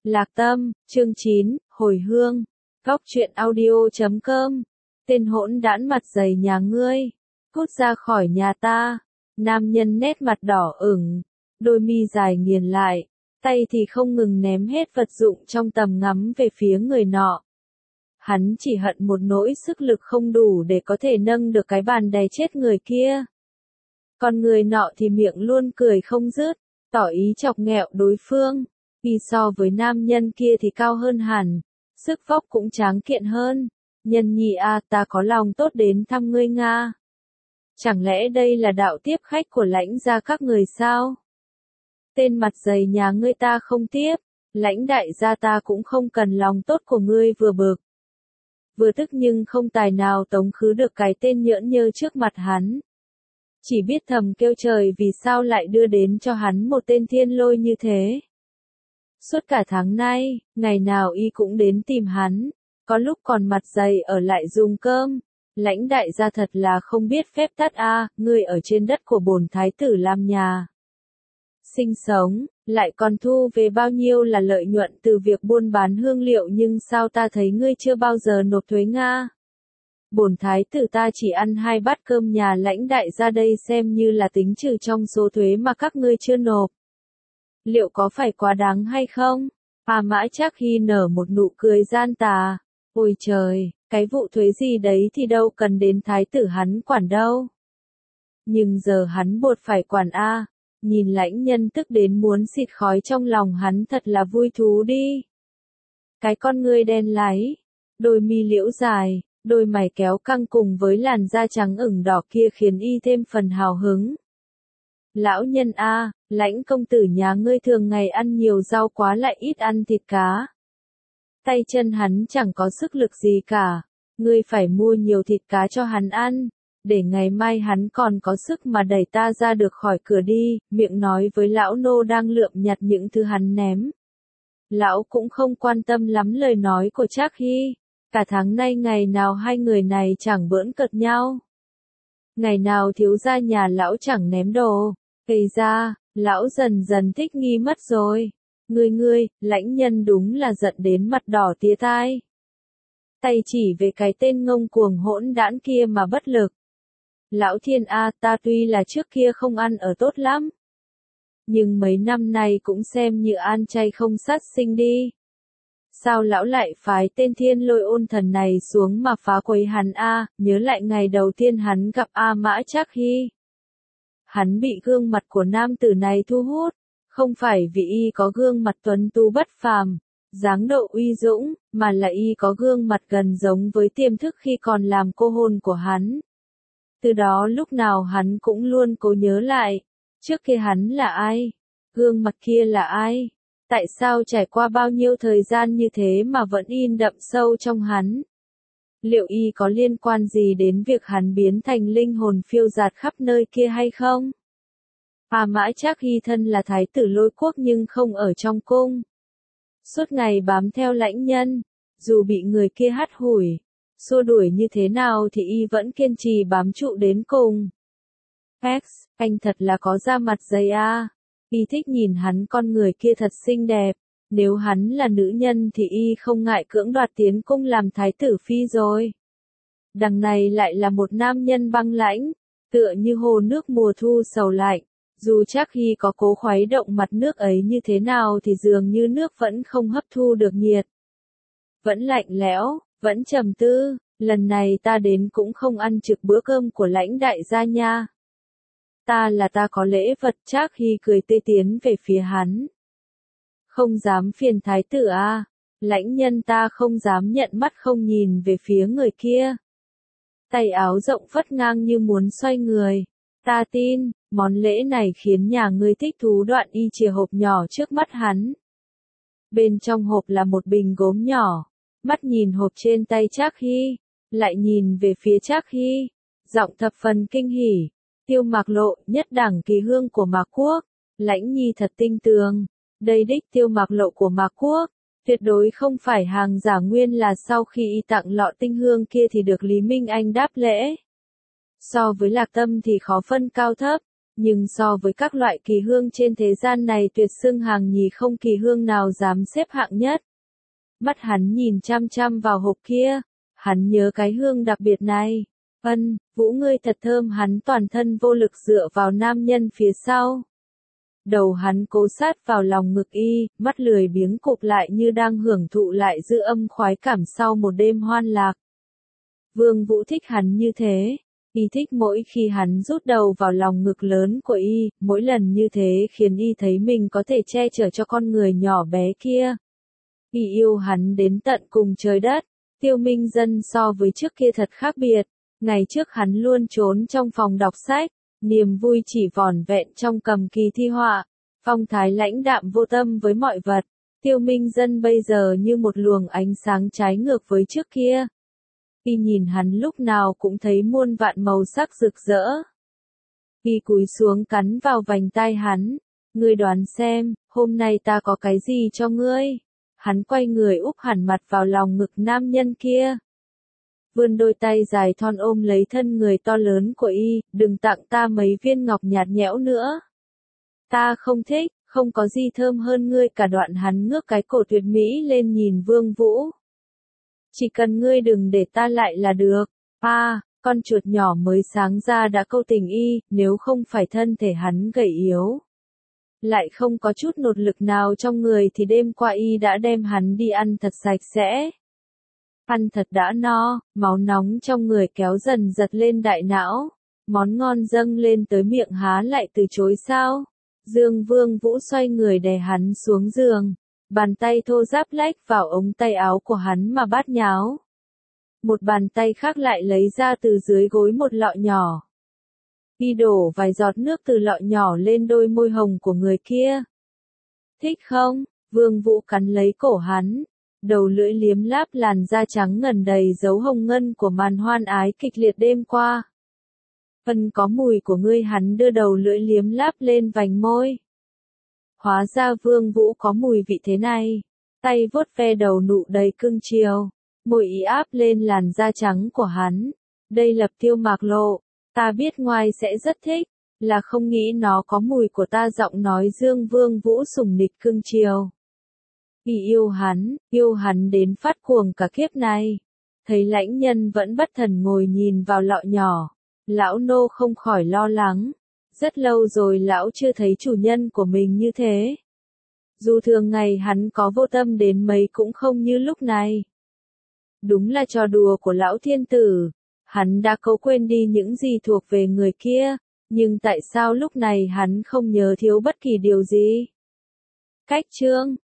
Lạc Tâm, chương 9, hồi hương. Góc truyện audio.com. Tên hỗn đản mặt dày nhà ngươi, cút ra khỏi nhà ta. Nam nhân nét mặt đỏ ửng, đôi mi dài nghiền lại, tay thì không ngừng ném hết vật dụng trong tầm ngắm về phía người nọ. Hắn chỉ hận một nỗi sức lực không đủ để có thể nâng được cái bàn đè chết người kia. Còn người nọ thì miệng luôn cười không dứt, tỏ ý chọc ghẹo đối phương. Y so với nam nhân kia thì cao hơn hẳn, sức vóc cũng tráng kiện hơn. Nhân nhi a, ta có lòng tốt đến thăm ngươi Nga. Chẳng lẽ đây là đạo tiếp khách của lãnh gia các người sao? Tên mặt dày nhà ngươi ta không tiếp, lãnh đại gia ta cũng không cần lòng tốt của ngươi. Vừa bực vừa tức nhưng không tài nào tống khứ được cái tên nhỡn nhơ trước mặt hắn. Chỉ biết thầm kêu trời vì sao lại đưa đến cho hắn một tên thiên lôi như thế. Suốt cả tháng nay, ngày nào y cũng đến tìm hắn, có lúc còn mặt dày ở lại dùng cơm. Lãnh đại gia thật là không biết phép tắc a, ngươi ở trên đất của bổn thái tử làm nhà sinh sống, lại còn thu về bao nhiêu là lợi nhuận từ việc buôn bán hương liệu, nhưng sao ta thấy ngươi chưa bao giờ nộp thuế Nga? Bổn thái tử ta chỉ ăn 2 bát cơm nhà lãnh đại gia đây xem như là tính trừ trong số thuế mà các ngươi chưa nộp. Liệu có phải quá đáng hay không? Mã Trác Hy nở một nụ cười gian tà. Ôi trời, cái vụ thuế gì đấy thì đâu cần đến thái tử hắn quản đâu. Nhưng giờ hắn buộc phải quản a. Nhìn lãnh nhân tức đến muốn xịt khói trong lòng hắn thật là vui thú đi. Cái con ngươi đen láy, đôi mi liễu dài, đôi mày kéo căng cùng với làn da trắng ửng đỏ kia khiến y thêm phần hào hứng. Lão nhân a, lãnh công tử nhà ngươi thường ngày ăn nhiều rau quá lại ít ăn thịt cá. Tay chân hắn chẳng có sức lực gì cả, ngươi phải mua nhiều thịt cá cho hắn ăn, để ngày mai hắn còn có sức mà đẩy ta ra được khỏi cửa đi. Miệng nói với lão nô đang lượm nhặt những thứ hắn ném. Lão cũng không quan tâm lắm lời nói của Trác Hy, cả tháng nay ngày nào hai người này chẳng bỡn cợt nhau. Ngày nào thiếu gia nhà lão chẳng ném đồ. Gây ra, lão dần dần thích nghi mất rồi. Ngươi, lãnh nhân đúng là giận đến mặt đỏ tía tai. Tay chỉ về cái tên ngông cuồng hỗn đản kia mà bất lực. Lão thiên a, ta tuy là trước kia không ăn ở tốt lắm, nhưng mấy năm nay cũng xem như ăn chay không sát sinh đi. Sao lão lại phái tên thiên lôi ôn thần này xuống mà phá quấy hắn a? Nhớ lại ngày đầu tiên hắn gặp Mã Trác Hy. Hắn bị gương mặt của nam tử này thu hút, không phải vì y có gương mặt tuấn tú bất phàm, dáng độ uy dũng, mà là y có gương mặt gần giống với tiềm thức khi còn làm cô hôn của hắn. Từ đó lúc nào hắn cũng luôn cố nhớ lại, trước kia hắn là ai? Gương mặt kia là ai? Tại sao trải qua bao nhiêu thời gian như thế mà vẫn in đậm sâu trong hắn? Liệu y có liên quan gì đến việc hắn biến thành linh hồn phiêu dạt khắp nơi kia hay không? Mã Trác Hy thân là thái tử Lôi quốc nhưng không ở trong cung. Suốt ngày bám theo lãnh nhân, dù bị người kia hắt hủi, xua đuổi như thế nào thì y vẫn kiên trì bám trụ đến cùng. X, anh thật là có da mặt dày a. Y thích nhìn hắn, con người kia thật xinh đẹp. Nếu hắn là nữ nhân thì y không ngại cưỡng đoạt tiến cung làm thái tử phi rồi. Đằng này lại là một nam nhân băng lãnh, tựa như hồ nước mùa thu sầu lạnh. Dù Trác Hy có cố khuấy động mặt nước ấy như thế nào thì dường như nước vẫn không hấp thu được nhiệt. Vẫn lạnh lẽo, vẫn trầm tư. Lần này ta đến cũng không ăn trực bữa cơm của lãnh đại gia nha. Ta có lễ vật. Trác Hy cười tươi tiến về phía hắn. Không dám phiền thái tử a. Lãnh nhân ta không dám nhận mắt không nhìn về phía người kia. Tay áo rộng phất ngang như muốn xoay người. Ta tin, món lễ này khiến nhà ngươi thích thú. Đoạn y chìa hộp nhỏ trước mắt hắn. Bên trong hộp là một bình gốm nhỏ. Mắt nhìn hộp trên tay Trác Hy, lại nhìn về phía Trác Hy, giọng thập phần kinh hỉ. Tiêu Mạc Lộ, nhất đẳng kỳ hương của Mạc Quốc. Lãnh nhi thật tinh tường. Đây đích Tiêu Mạc Lộ của Mạc Quốc, tuyệt đối không phải hàng giả. Nguyên là sau khi y tặng lọ tinh hương kia thì được Lý Minh Anh đáp lễ. So với Lạc Tâm thì khó phân cao thấp, Nhưng so với các loại kỳ hương trên thế gian này tuyệt xưng hàng nhì không kỳ hương nào dám xếp hạng nhất. Mắt hắn nhìn chăm chăm vào hộp kia, hắn nhớ cái hương đặc biệt này. Vũ ngươi thật thơm, hắn toàn thân vô lực dựa vào nam nhân phía sau. Đầu hắn cố sát vào lòng ngực y, mắt lười biếng cụp lại như đang hưởng thụ lại dư âm khoái cảm sau một đêm hoan lạc. Vương Vũ thích hắn như thế. Y thích mỗi khi hắn rút đầu vào lòng ngực lớn của y, mỗi lần như thế khiến y thấy mình có thể che chở cho con người nhỏ bé kia. Y yêu hắn đến tận cùng trời đất. Tiêu Minh Dân so với trước kia thật khác biệt. Ngày trước hắn luôn trốn trong phòng đọc sách, niềm vui chỉ vỏn vẹn trong cầm kỳ thi họa, phong thái lãnh đạm vô tâm với mọi vật. Tiêu Minh Dân bây giờ như một luồng ánh sáng trái ngược với trước kia. Y nhìn hắn lúc nào cũng thấy muôn vạn màu sắc rực rỡ. Y cúi xuống cắn vào vành tai hắn. Ngươi đoán xem, hôm nay ta có cái gì cho ngươi? Hắn quay người úp hẳn mặt vào lòng ngực nam nhân kia. Vươn đôi tay dài thon ôm lấy thân người to lớn của y, đừng tặng ta mấy viên ngọc nhạt nhẽo nữa. Ta không thích, không có gì thơm hơn ngươi cả. Đoạn hắn ngước cái cổ tuyệt mỹ lên nhìn Vương Vũ. Chỉ cần ngươi đừng để ta lại là được. Con chuột nhỏ mới sáng ra đã câu tình y, nếu không phải thân thể hắn gầy yếu. Lại không có chút nột lực nào trong người thì đêm qua y đã đem hắn đi ăn thật sạch sẽ. Ăn thật đã no, máu nóng trong người kéo dần giật lên đại não. Món ngon dâng lên tới miệng há lại từ chối sao? Vương Vũ xoay người đè hắn xuống giường. Bàn tay thô ráp lách vào ống tay áo của hắn mà bát nháo. Một bàn tay khác lại lấy ra từ dưới gối một lọ nhỏ. Y đổ vài giọt nước từ lọ nhỏ lên đôi môi hồng của người kia. Thích không? Vương Vũ cắn lấy cổ hắn. Đầu lưỡi liếm láp làn da trắng ngần đầy dấu hồng ngân của màn hoan ái kịch liệt đêm qua. Có mùi của ngươi. Hắn đưa đầu lưỡi liếm láp lên vành môi. Hóa ra Vương Vũ có mùi vị thế này. Tay vuốt ve đầu nụ đầy cưng chiều. Môi ý áp lên làn da trắng của hắn. Đây Lập Tiêu mạc lộ. Ta biết ngoài sẽ rất thích. Là không nghĩ nó có mùi của ta. Giọng nói Vương Vũ sùng nịch cưng chiều. Y yêu hắn đến phát cuồng cả kiếp này. Thấy lãnh nhân vẫn bất thần ngồi nhìn vào lọ nhỏ. Lão nô không khỏi lo lắng. Rất lâu rồi lão chưa thấy chủ nhân của mình như thế. Dù thường ngày hắn có vô tâm đến mấy cũng không như lúc này. Đúng là trò đùa của lão thiên tử. Hắn đã cố quên đi những gì thuộc về người kia. Nhưng tại sao lúc này hắn không nhớ thiếu bất kỳ điều gì? Cách chương